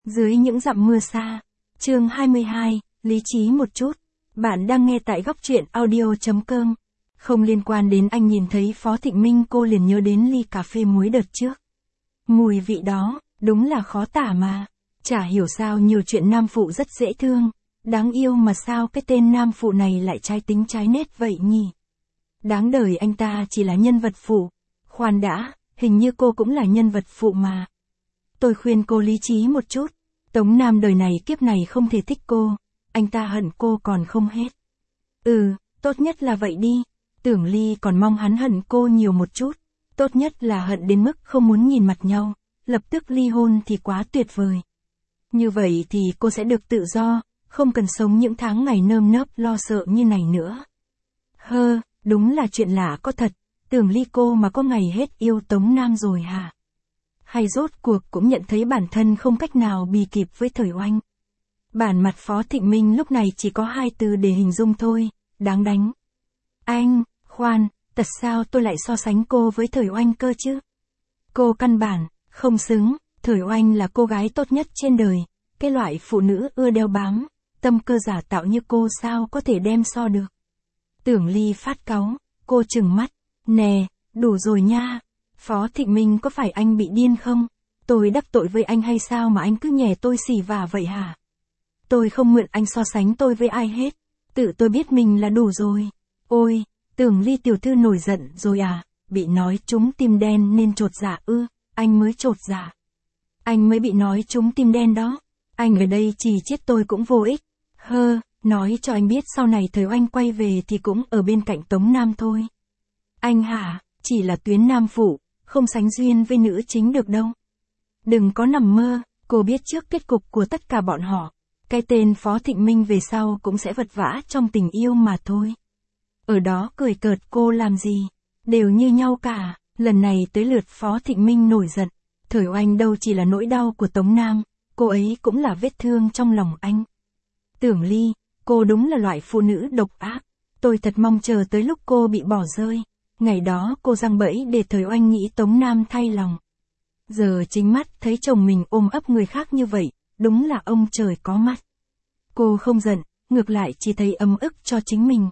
Dưới những dặm mưa xa. Chương 22, lý trí một chút. Bạn đang nghe tại góc truyện audio.com. Không liên quan đến anh nhìn thấy Phó Thịnh Minh cô liền nhớ đến ly cà phê muối đợt trước. Mùi vị đó, đúng là khó tả mà. Chả hiểu sao nhiều chuyện nam phụ rất dễ thương. Đáng yêu mà sao cái tên nam phụ này lại trái tính trái nết vậy nhỉ? Đáng đời anh ta chỉ là nhân vật phụ. Khoan đã, hình như cô cũng là nhân vật phụ mà. Tôi khuyên cô lý trí một chút. Tống Nam đời này kiếp này không thể thích cô. Anh ta hận cô còn không hết. Tốt nhất là vậy đi. Tưởng Ly còn mong hắn hận cô nhiều một chút. Tốt nhất là hận đến mức không muốn nhìn mặt nhau. Lập tức ly hôn thì quá tuyệt vời. Như vậy thì cô sẽ được tự do, không cần sống những tháng ngày nơm nớp lo sợ như này nữa. Đúng là chuyện lạ có thật. Tưởng Ly cô mà có ngày hết yêu Tống Nam rồi hả? Hay rốt cuộc cũng nhận thấy bản thân không cách nào bì kịp với thời oanh. Bản mặt Phó Thịnh Minh lúc này chỉ có 2 từ để hình dung thôi, đáng đánh. Anh, khoan, thật sao tôi lại so sánh cô với thời oanh cơ chứ? Cô căn bản, không xứng, thời oanh là cô gái tốt nhất trên đời, cái loại phụ nữ ưa đeo bám, tâm cơ giả tạo như cô sao có thể đem so được. Tưởng Ly phát cáu, cô trừng mắt, nè, đủ rồi nha. Phó Thịnh Minh có phải anh bị điên không? Tôi đắc tội với anh hay sao mà anh cứ nhè tôi xì vả vậy hả? Tôi không mượn anh so sánh tôi với ai hết. Tự tôi biết mình là đủ rồi. Ôi, Tưởng Ly tiểu thư nổi giận rồi à? Bị nói trúng tim đen nên chột dạ ư? Anh mới chột dạ. Anh mới bị nói trúng tim đen đó. Anh ở đây chỉ chết tôi cũng vô ích. Nói cho anh biết sau này thời oanh quay về thì cũng ở bên cạnh Tống Nam thôi. Anh hả? Chỉ là tuyến nam phụ, không sánh duyên với nữ chính được đâu. Đừng có nằm mơ, cô biết trước kết cục của tất cả bọn họ. Cái tên Phó Thịnh Minh về sau cũng sẽ vật vã trong tình yêu mà thôi. Ở đó cười cợt cô làm gì? Đều như nhau cả, lần này tới lượt Phó Thịnh Minh nổi giận. Thời oanh đâu chỉ là nỗi đau của Tống Nam, cô ấy cũng là vết thương trong lòng anh. Tưởng Ly, cô đúng là loại phụ nữ độc ác. Tôi thật mong chờ tới lúc cô bị bỏ rơi. Ngày đó cô giăng bẫy để thời oanh nghĩ Tống Nam thay lòng. Giờ chính mắt thấy chồng mình ôm ấp người khác như vậy, đúng là ông trời có mắt. Cô không giận, ngược lại chỉ thấy ấm ức cho chính mình.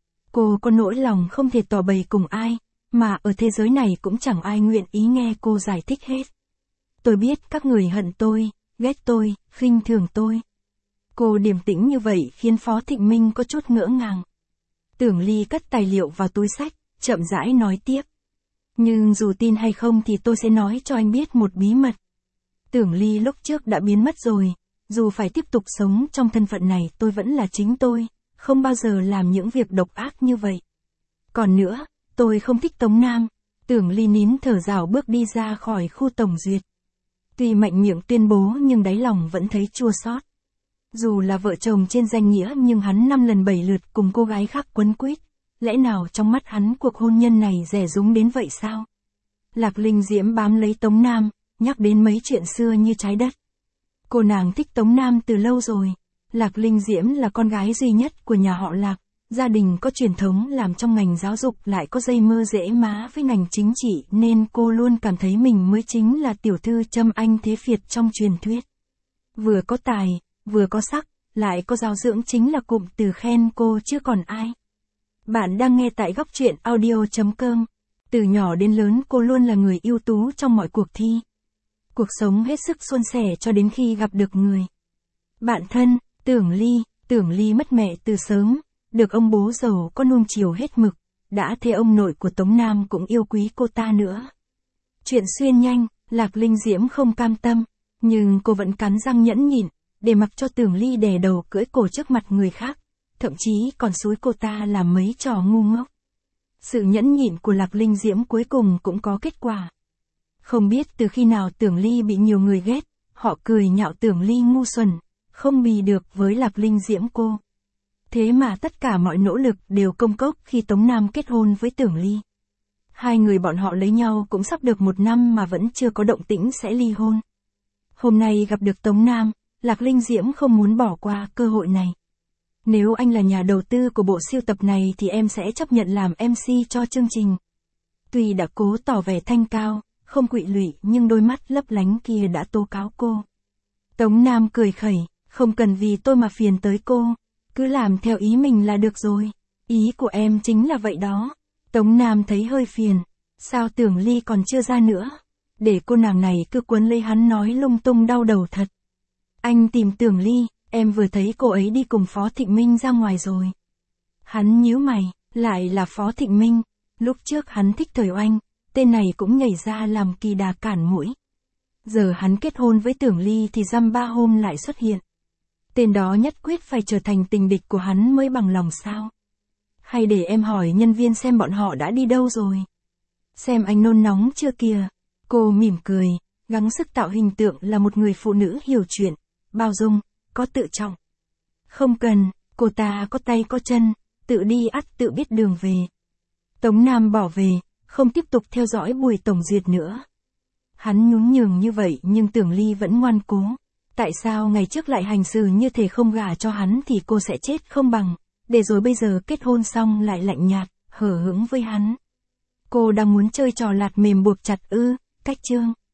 Cô có nỗi lòng không thể tỏ bày cùng ai, mà ở thế giới này cũng chẳng ai nguyện ý nghe cô giải thích hết. Tôi biết các người hận tôi, ghét tôi, khinh thường tôi. Cô điềm tĩnh như vậy khiến Phó Thịnh Minh có chút ngỡ ngàng. Tưởng Ly cất tài liệu vào túi xách, chậm rãi nói tiếp. Nhưng dù tin hay không thì tôi sẽ nói cho anh biết một bí mật. Tưởng Ly lúc trước đã biến mất rồi, dù phải tiếp tục sống trong thân phận này tôi vẫn là chính tôi, không bao giờ làm những việc độc ác như vậy. Còn nữa, tôi không thích Tống Nam. Tưởng Ly nín thở dào bước đi ra khỏi khu tổng duyệt. Tuy mạnh miệng tuyên bố nhưng đáy lòng vẫn thấy chua xót. Dù là vợ chồng trên danh nghĩa nhưng hắn 5 lần 7 lượt cùng cô gái khác quấn quýt. Lẽ nào trong mắt hắn cuộc hôn nhân này rẻ rúng đến vậy sao? Lạc Linh Diễm bám lấy Tống Nam, nhắc đến mấy chuyện xưa như trái đất. Cô nàng thích Tống Nam từ lâu rồi. Lạc Linh Diễm là con gái duy nhất của nhà họ Lạc. Gia đình có truyền thống làm trong ngành giáo dục lại có dây mơ rễ má với ngành chính trị nên cô luôn cảm thấy mình mới chính là tiểu thư Trâm Anh Thế Phiệt trong truyền thuyết. Vừa có tài, vừa có sắc, lại có giáo dưỡng chính là cụm từ khen cô chứ còn ai. Bạn đang nghe tại góc truyện audio.com. Từ nhỏ đến lớn cô luôn là người ưu tú trong mọi cuộc thi. Cuộc sống hết sức suôn sẻ cho đến khi gặp được người bạn thân, Tưởng Ly mất mẹ từ sớm, được ông bố giàu có nuông chiều hết mực, đã thế ông nội của Tống Nam cũng yêu quý cô ta nữa. Chuyện xuyên nhanh, Lạc Linh Diễm không cam tâm, nhưng cô vẫn cắn răng nhẫn nhịn, để mặc cho Tưởng Ly đè đầu cưỡi cổ trước mặt người khác. Thậm chí còn xúi cô ta làm mấy trò ngu ngốc. Sự nhẫn nhịn của Lạc Linh Diễm cuối cùng cũng có kết quả. Không biết từ khi nào Tưởng Ly bị nhiều người ghét, họ cười nhạo Tưởng Ly ngu xuẩn, không bì được với Lạc Linh Diễm cô. Thế mà tất cả mọi nỗ lực đều công cốc khi Tống Nam kết hôn với Tưởng Ly. Hai người bọn họ lấy nhau cũng sắp được 1 năm mà vẫn chưa có động tĩnh sẽ ly hôn. Hôm nay gặp được Tống Nam, Lạc Linh Diễm không muốn bỏ qua cơ hội này. Nếu anh là nhà đầu tư của bộ siêu tập này thì em sẽ chấp nhận làm MC cho chương trình. Tuy đã cố tỏ vẻ thanh cao, không quỵ lụy nhưng đôi mắt lấp lánh kia đã tố cáo cô. Tống Nam cười khẩy, không cần vì tôi mà phiền tới cô. Cứ làm theo ý mình là được rồi. Ý của em chính là vậy đó. Tống Nam thấy hơi phiền. Sao Tưởng Ly còn chưa ra nữa? Để cô nàng này cứ quấn lấy hắn nói lung tung đau đầu thật. Anh tìm Tưởng Ly, em vừa thấy cô ấy đi cùng Phó Thịnh Minh ra ngoài rồi. Hắn nhíu mày, lại là Phó Thịnh Minh. Lúc trước hắn thích Thời Oanh, tên này cũng nhảy ra làm kỳ đà cản mũi. Giờ hắn kết hôn với Tưởng Ly thì dăm ba hôm lại xuất hiện. Tên đó nhất quyết phải trở thành tình địch của hắn mới bằng lòng sao? Hay để em hỏi nhân viên xem bọn họ đã đi đâu rồi? Xem anh nôn nóng chưa kìa? Cô mỉm cười, gắng sức tạo hình tượng là một người phụ nữ hiểu chuyện, bao dung, có tự trọng. Không cần, cô ta có tay có chân, tự đi ắt tự biết đường về. Tống Nam bỏ về, không tiếp tục theo dõi buổi tổng duyệt nữa. Hắn nhún nhường như vậy nhưng Tưởng Ly vẫn ngoan cố. Tại sao ngày trước lại hành xử như thể không gả cho hắn thì cô sẽ chết không bằng, để rồi bây giờ kết hôn xong lại lạnh nhạt, hờ hững với hắn. Cô đang muốn chơi trò lạt mềm buộc chặt ư, cách chương.